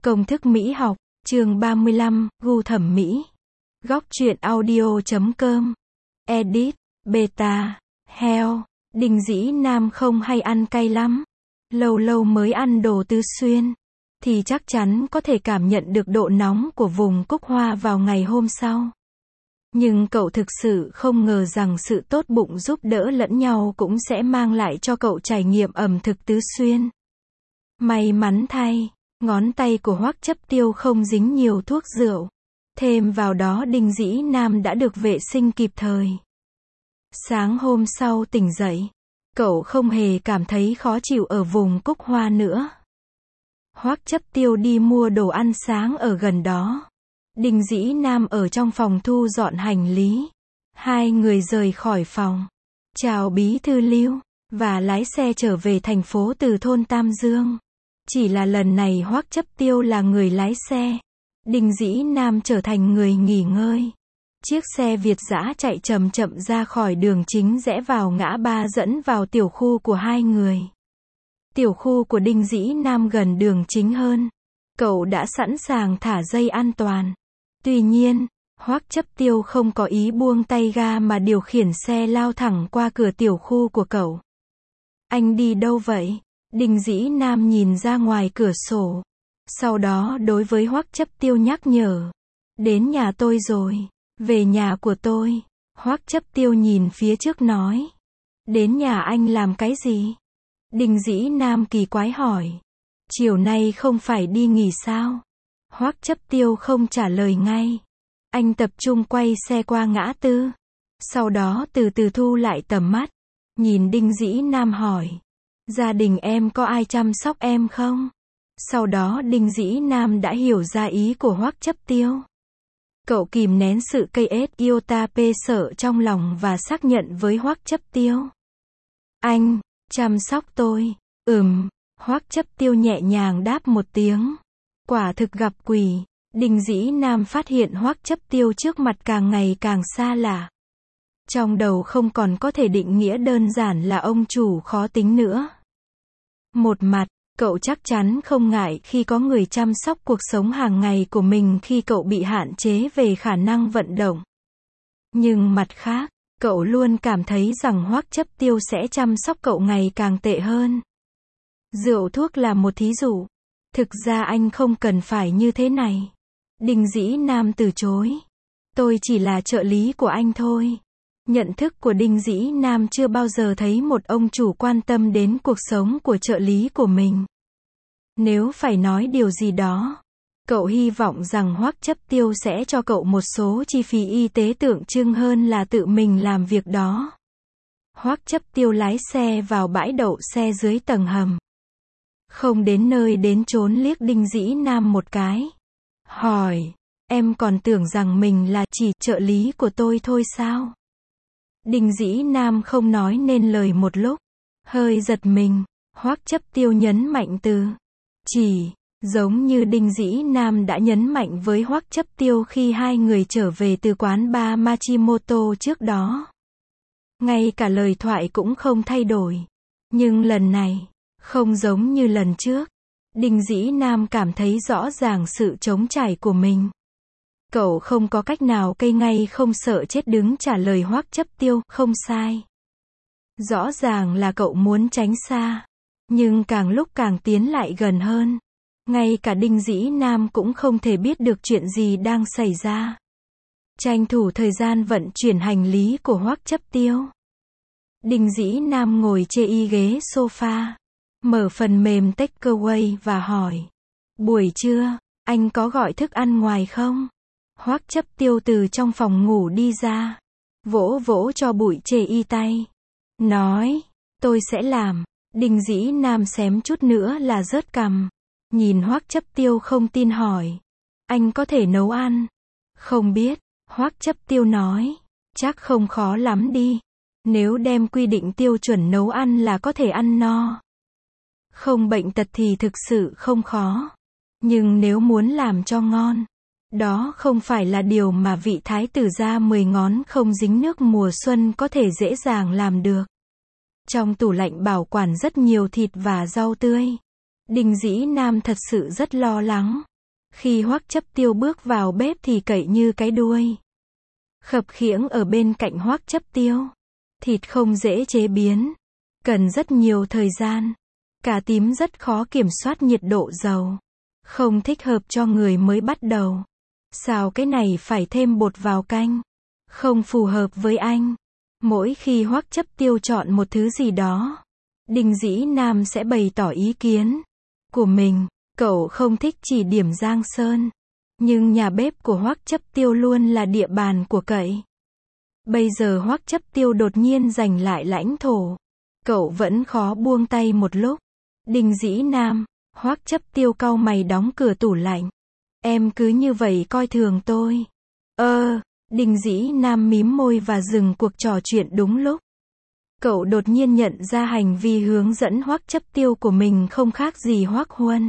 Công thức mỹ học, chương 35, gu thẩm mỹ. Góc truyện audio.com. Edit, beta, heo. Đinh Dĩ Nam không hay ăn cay lắm. Lâu lâu mới ăn đồ Tứ Xuyên, thì chắc chắn có thể cảm nhận được độ nóng của vùng Cúc Hoa vào ngày hôm sau. Nhưng cậu thực sự không ngờ rằng sự tốt bụng giúp đỡ lẫn nhau cũng sẽ mang lại cho cậu trải nghiệm ẩm thực Tứ Xuyên. May mắn thay, ngón tay của Hoắc Chấp Tiêu không dính nhiều thuốc rượu. Thêm vào đó Đinh Dĩ Nam đã được vệ sinh kịp thời. Sáng hôm sau tỉnh dậy, cậu không hề cảm thấy khó chịu ở vùng Cúc Hoa nữa. Hoắc Chấp Tiêu đi mua đồ ăn sáng ở gần đó. Đinh Dĩ Nam ở trong phòng thu dọn hành lý. Hai người rời khỏi phòng, chào bí thư Lưu, và lái xe trở về thành phố từ thôn Tam Dương. Chỉ là lần này Hoắc Chấp Tiêu là người lái xe, Đinh Dĩ Nam trở thành người nghỉ ngơi. Chiếc xe Việt dã chạy chậm chậm ra khỏi đường chính, rẽ vào ngã ba dẫn vào tiểu khu của hai người. Tiểu khu của Đinh Dĩ Nam gần đường chính hơn. Cậu đã sẵn sàng thả dây an toàn. Tuy nhiên, Hoắc Chấp Tiêu không có ý buông tay ga mà điều khiển xe lao thẳng qua cửa tiểu khu của cậu. Anh đi đâu vậy? Đinh Dĩ Nam nhìn ra ngoài cửa sổ. Sau đó đối với Hoắc Chấp Tiêu nhắc nhở. Đến nhà tôi rồi. Về nhà của tôi. Hoắc Chấp Tiêu nhìn phía trước nói. Đến nhà anh làm cái gì? Đinh Dĩ Nam kỳ quái hỏi. Chiều nay không phải đi nghỉ sao? Hoắc Chấp Tiêu không trả lời ngay. Anh tập trung quay xe qua ngã tư. Sau đó từ từ thu lại tầm mắt. Nhìn Đinh Dĩ Nam hỏi. Gia đình em có ai chăm sóc em không? Sau đó Đinh Dĩ Nam đã hiểu ra ý của Hoắc Chấp Tiêu. Cậu kìm nén sự cây ết iota p sợ trong lòng và xác nhận với Hoắc Chấp Tiêu. Anh, chăm sóc tôi. Hoắc Chấp Tiêu nhẹ nhàng đáp một tiếng. Quả thực gặp quỷ. Đinh Dĩ Nam phát hiện Hoắc Chấp Tiêu trước mặt càng ngày càng xa lạ. Trong đầu không còn có thể định nghĩa đơn giản là ông chủ khó tính nữa. Một mặt, cậu chắc chắn không ngại khi có người chăm sóc cuộc sống hàng ngày của mình khi cậu bị hạn chế về khả năng vận động. Nhưng mặt khác, cậu luôn cảm thấy rằng Hoắc Chấp Tiêu sẽ chăm sóc cậu ngày càng tệ hơn. Rượu thuốc là một thí dụ. Thực ra anh không cần phải như thế này. Đinh Dĩ Nam từ chối. Tôi chỉ là trợ lý của anh thôi. Nhận thức của Đinh Dĩ Nam chưa bao giờ thấy một ông chủ quan tâm đến cuộc sống của trợ lý của mình. Nếu phải nói điều gì đó, cậu hy vọng rằng Hoắc Chấp Tiêu sẽ cho cậu một số chi phí y tế tượng trưng hơn là tự mình làm việc đó. Hoắc Chấp Tiêu lái xe vào bãi đậu xe dưới tầng hầm. Không đến nơi đến chốn liếc Đinh Dĩ Nam một cái. Hỏi, em còn tưởng rằng mình là chỉ trợ lý của tôi thôi sao? Đinh Dĩ Nam không nói nên lời một lúc. Hơi giật mình, Hoắc Chấp Tiêu nhấn mạnh từ chỉ, giống như Đinh Dĩ Nam đã nhấn mạnh với Hoắc Chấp Tiêu khi hai người trở về từ quán bar Machimoto trước đó. Ngay cả lời thoại cũng không thay đổi. Nhưng lần này, không giống như lần trước. Đinh Dĩ Nam cảm thấy rõ ràng sự trống trải của mình. Cậu không có cách nào cây ngay không sợ chết đứng trả lời Hoắc Chấp Tiêu, không sai. Rõ ràng là cậu muốn tránh xa. Nhưng càng lúc càng tiến lại gần hơn. Ngay cả Đinh Dĩ Nam cũng không thể biết được chuyện gì đang xảy ra. Tranh thủ thời gian vận chuyển hành lý của Hoắc Chấp Tiêu. Đinh Dĩ Nam ngồi chê y ghế sofa. Mở phần mềm takeaway và hỏi. Buổi trưa, anh có gọi thức ăn ngoài không? Hoắc Chấp Tiêu từ trong phòng ngủ đi ra. Vỗ vỗ cho bụi chê y tay. Nói, tôi sẽ làm. Đinh Dĩ Nam xém chút nữa là rớt cằm. Nhìn Hoắc Chấp Tiêu không tin hỏi. Anh có thể nấu ăn? Không biết. Hoắc Chấp Tiêu nói. Chắc không khó lắm đi. Nếu đem quy định tiêu chuẩn nấu ăn là có thể ăn no. Không bệnh tật thì thực sự không khó. Nhưng nếu muốn làm cho ngon, đó không phải là điều mà vị thái tử gia 10 ngón không dính nước mùa xuân có thể dễ dàng làm được. Trong tủ lạnh bảo quản rất nhiều thịt và rau tươi. Đinh Dĩ Nam thật sự rất lo lắng. Khi Hoắc Chấp Tiêu bước vào bếp thì cậy như cái đuôi. Khập khiễng ở bên cạnh Hoắc Chấp Tiêu. Thịt không dễ chế biến. Cần rất nhiều thời gian. Cà tím rất khó kiểm soát nhiệt độ dầu. Không thích hợp cho người mới bắt đầu. Xào cái này phải thêm bột vào canh. Không phù hợp với anh. Mỗi khi Hoắc Chấp Tiêu chọn một thứ gì đó, Đinh Dĩ Nam sẽ bày tỏ ý kiến của mình. Cậu không thích chỉ điểm Giang Sơn. Nhưng nhà bếp của Hoắc Chấp Tiêu luôn là địa bàn của cậu. Bây giờ Hoắc Chấp Tiêu đột nhiên giành lại lãnh thổ. Cậu vẫn khó buông tay một lúc. Đinh Dĩ Nam, Hoắc Chấp Tiêu cau mày đóng cửa tủ lạnh. Em cứ như vậy coi thường tôi. Đinh Dĩ Nam mím môi và dừng cuộc trò chuyện đúng lúc. Cậu đột nhiên nhận ra hành vi hướng dẫn Hoắc Chấp Tiêu của mình không khác gì Hoắc Huân.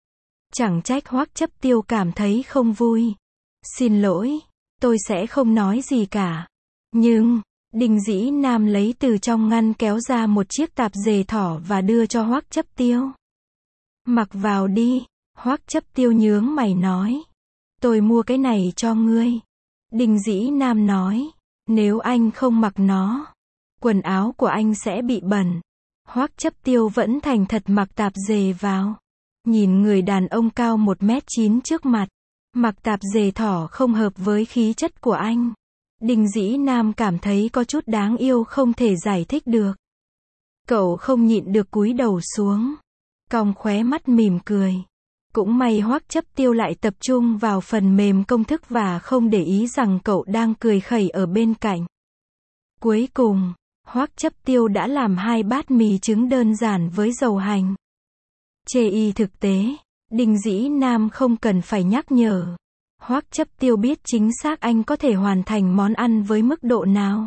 Chẳng trách Hoắc Chấp Tiêu cảm thấy không vui. Xin lỗi, tôi sẽ không nói gì cả. Nhưng, Đinh Dĩ Nam lấy từ trong ngăn kéo ra một chiếc tạp dề thỏ và đưa cho Hoắc Chấp Tiêu. Mặc vào đi, Hoắc Chấp Tiêu nhướng mày nói. Tôi mua cái này cho ngươi. Đinh Dĩ Nam nói, nếu anh không mặc nó, quần áo của anh sẽ bị bẩn. Hoắc Chấp Tiêu vẫn thành thật mặc tạp dề vào. Nhìn người đàn ông cao 1m9 trước mặt, mặc tạp dề thỏ không hợp với khí chất của anh. Đinh Dĩ Nam cảm thấy có chút đáng yêu không thể giải thích được. Cậu không nhịn được cúi đầu xuống, cong khóe mắt mỉm cười. Cũng may Hoắc Chấp Tiêu lại tập trung vào phần mềm công thức và không để ý rằng cậu đang cười khẩy ở bên cạnh. Cuối cùng, Hoắc Chấp Tiêu đã làm 2 bát mì trứng đơn giản với dầu hành. Chê y thực tế, Đinh Dĩ Nam không cần phải nhắc nhở. Hoắc Chấp Tiêu biết chính xác anh có thể hoàn thành món ăn với mức độ nào.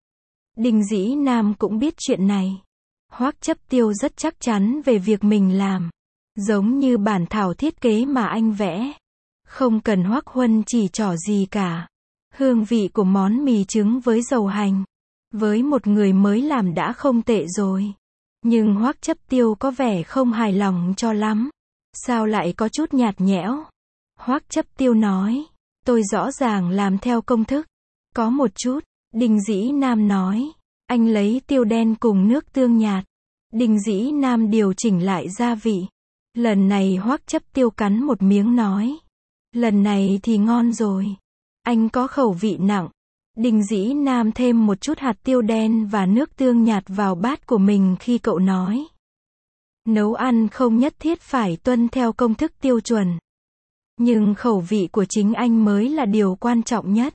Đinh Dĩ Nam cũng biết chuyện này. Hoắc Chấp Tiêu rất chắc chắn về việc mình làm. Giống như bản thảo thiết kế mà anh vẽ. Không cần Hoắc Huân chỉ trỏ gì cả. Hương vị của món mì trứng với dầu hành, với một người mới làm đã không tệ rồi. Nhưng Hoắc Chấp Tiêu có vẻ không hài lòng cho lắm. Sao lại có chút nhạt nhẽo? Hoắc Chấp Tiêu nói, tôi rõ ràng làm theo công thức. Có một chút, Đinh Dĩ Nam nói. Anh lấy tiêu đen cùng nước tương nhạt. Đinh Dĩ Nam điều chỉnh lại gia vị. Lần này Hoắc Chấp Tiêu cắn một miếng nói. Lần này thì ngon rồi. Anh có khẩu vị nặng. Đinh Dĩ Nam thêm một chút hạt tiêu đen và nước tương nhạt vào bát của mình khi cậu nói. Nấu ăn không nhất thiết phải tuân theo công thức tiêu chuẩn. Nhưng khẩu vị của chính anh mới là điều quan trọng nhất.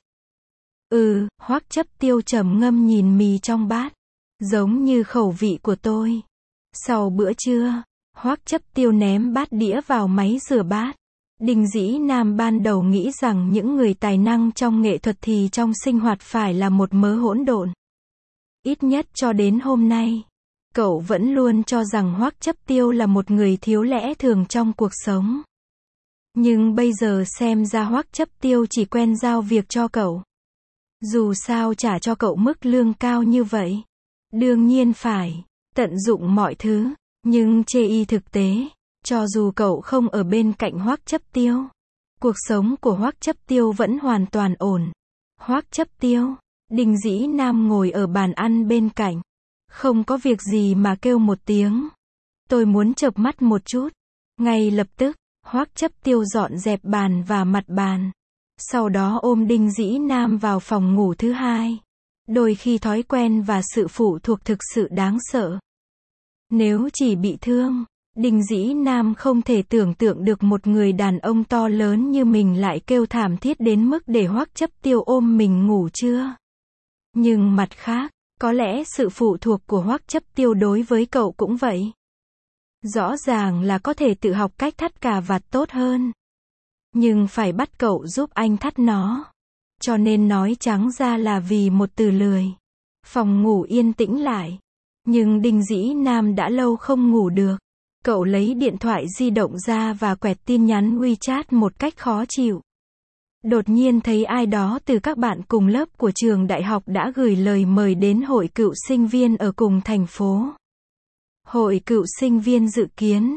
Hoắc Chấp Tiêu trầm ngâm nhìn mì trong bát. Giống như khẩu vị của tôi. Sau bữa trưa, Hoắc Chấp Tiêu ném bát đĩa vào máy rửa bát. Đinh Dĩ Nam ban đầu nghĩ rằng những người tài năng trong nghệ thuật thì trong sinh hoạt phải là một mớ hỗn độn. Ít nhất cho đến hôm nay, cậu vẫn luôn cho rằng Hoắc Chấp Tiêu là một người thiếu lẽ thường trong cuộc sống. Nhưng bây giờ xem ra Hoắc Chấp Tiêu chỉ quen giao việc cho cậu. Dù sao trả cho cậu mức lương cao như vậy, đương nhiên phải tận dụng mọi thứ. Nhưng chê y thực tế, cho dù cậu không ở bên cạnh Hoắc Chấp Tiêu, cuộc sống của Hoắc Chấp Tiêu vẫn hoàn toàn ổn. Hoắc Chấp Tiêu, Đinh Dĩ Nam ngồi ở bàn ăn bên cạnh. Không có việc gì mà kêu một tiếng. Tôi muốn chợp mắt một chút. Ngay lập tức, Hoắc Chấp Tiêu dọn dẹp bàn và mặt bàn. Sau đó ôm Đinh Dĩ Nam vào phòng ngủ thứ hai. Đôi khi thói quen và sự phụ thuộc thực sự đáng sợ. Nếu chỉ bị thương, Đinh Dĩ Nam không thể tưởng tượng được một người đàn ông to lớn như mình lại kêu thảm thiết đến mức để Hoắc Chấp Tiêu ôm mình ngủ chưa. Nhưng mặt khác, có lẽ sự phụ thuộc của Hoắc Chấp Tiêu đối với cậu cũng vậy. Rõ ràng là có thể tự học cách thắt cà vạt tốt hơn. Nhưng phải bắt cậu giúp anh thắt nó. Cho nên nói trắng ra là vì một từ lười. Phòng ngủ yên tĩnh lại. Nhưng Đinh Dĩ Nam đã lâu không ngủ được. Cậu lấy điện thoại di động ra và quẹt tin nhắn WeChat một cách khó chịu. Đột nhiên thấy ai đó từ các bạn cùng lớp của trường đại học đã gửi lời mời đến hội cựu sinh viên ở cùng thành phố. Hội cựu sinh viên dự kiến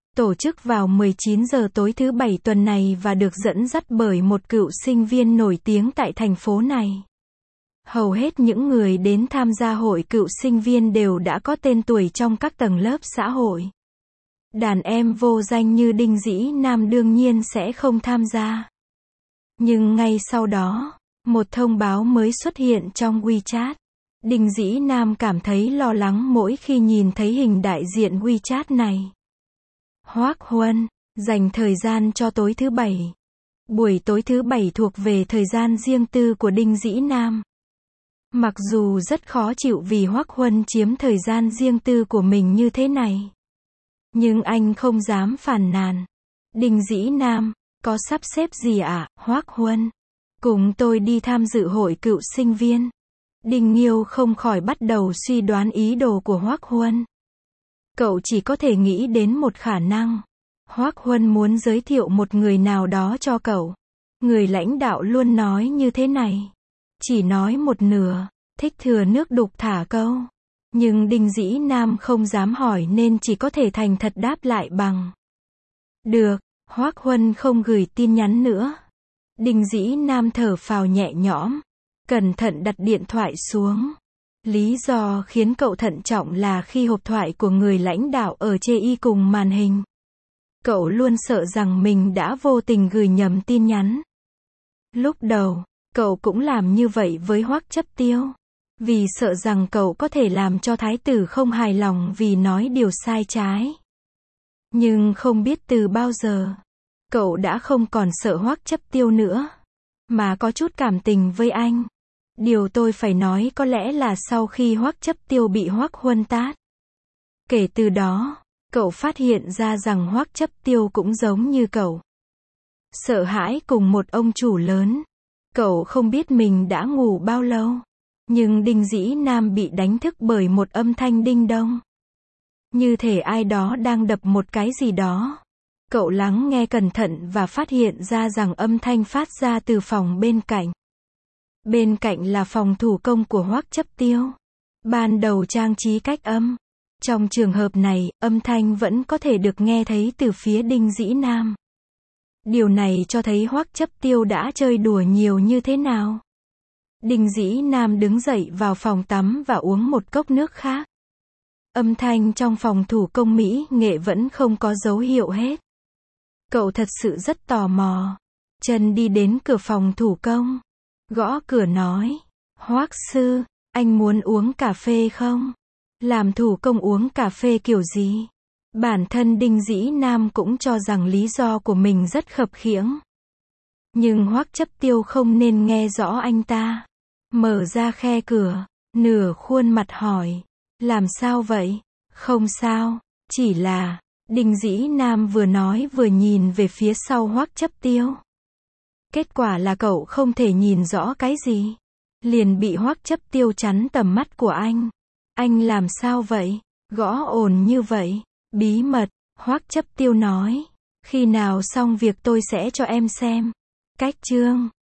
tổ chức vào 19 giờ tối thứ Bảy tuần này và được dẫn dắt bởi một cựu sinh viên nổi tiếng tại thành phố này. Hầu hết những người đến tham gia hội cựu sinh viên đều đã có tên tuổi trong các tầng lớp xã hội. Đàn em vô danh như Đinh Dĩ Nam đương nhiên sẽ không tham gia. Nhưng ngay sau đó, một thông báo mới xuất hiện trong WeChat. Đinh Dĩ Nam cảm thấy lo lắng mỗi khi nhìn thấy hình đại diện WeChat này. Hoác Huân, dành thời gian cho tối thứ Bảy. Buổi tối thứ Bảy thuộc về thời gian riêng tư của Đinh Dĩ Nam. Mặc dù rất khó chịu vì Hoác Huân chiếm thời gian riêng tư của mình như thế này. Nhưng anh không dám phàn nàn. Đinh Dĩ Nam, có sắp xếp gì ạ, Hoác Huân? Cùng tôi đi tham dự hội cựu sinh viên. Đinh Nghiêu không khỏi bắt đầu suy đoán ý đồ của Hoác Huân. Cậu chỉ có thể nghĩ đến một khả năng. Hoác Huân muốn giới thiệu một người nào đó cho cậu. Người lãnh đạo luôn nói như thế này. Chỉ nói một nửa, thích thừa nước đục thả câu. Nhưng Đinh Dĩ Nam không dám hỏi nên chỉ có thể thành thật đáp lại bằng. Được, Hoác Huân không gửi tin nhắn nữa. Đinh Dĩ Nam thở phào nhẹ nhõm, cẩn thận đặt điện thoại xuống. Lý do khiến cậu thận trọng là khi hộp thoại của người lãnh đạo ở chê y cùng màn hình. Cậu luôn sợ rằng mình đã vô tình gửi nhầm tin nhắn. Lúc đầu, cậu cũng làm như vậy với Hoắc Chấp Tiêu. Vì sợ rằng cậu có thể làm cho thái tử không hài lòng vì nói điều sai trái. Nhưng không biết từ bao giờ, cậu đã không còn sợ Hoắc Chấp Tiêu nữa, mà có chút cảm tình với anh. Điều tôi phải nói có lẽ là sau khi Hoắc Chấp Tiêu bị Hoắc Huân tát. Kể từ đó, cậu phát hiện ra rằng Hoắc Chấp Tiêu cũng giống như cậu. Sợ hãi cùng một ông chủ lớn. Cậu không biết mình đã ngủ bao lâu. Nhưng Đinh Dĩ Nam bị đánh thức bởi một âm thanh đinh đông. Như thể ai đó đang đập một cái gì đó. Cậu lắng nghe cẩn thận và phát hiện ra rằng âm thanh phát ra từ phòng bên cạnh. Bên cạnh là phòng thủ công của Hoắc Chấp Tiêu. Ban đầu trang trí cách âm. Trong trường hợp này, âm thanh vẫn có thể được nghe thấy từ phía Đinh Dĩ Nam. Điều này cho thấy Hoắc Chấp Tiêu đã chơi đùa nhiều như thế nào. Đinh Dĩ Nam đứng dậy vào phòng tắm và uống một cốc nước khác. Âm thanh trong phòng thủ công mỹ nghệ vẫn không có dấu hiệu hết. Cậu thật sự rất tò mò. Chân đi đến cửa phòng thủ công. Gõ cửa nói. Hoắc sư, anh muốn uống cà phê không? Làm thủ công uống cà phê kiểu gì? Bản thân Đinh Dĩ Nam cũng cho rằng lý do của mình rất khập khiễng. Nhưng Hoắc Chấp Tiêu không nên nghe rõ anh ta. Mở ra khe cửa, nửa khuôn mặt hỏi. Làm sao vậy? Không sao, chỉ là... Đinh Dĩ Nam vừa nói vừa nhìn về phía sau Hoắc Chấp Tiêu. Kết quả là cậu không thể nhìn rõ cái gì. Liền bị Hoắc Chấp Tiêu chắn tầm mắt của anh. Anh làm sao vậy? Gõ ồn như vậy. Bí mật, Hoắc Chấp Tiêu nói. Khi nào xong việc tôi sẽ cho em xem. Cách chương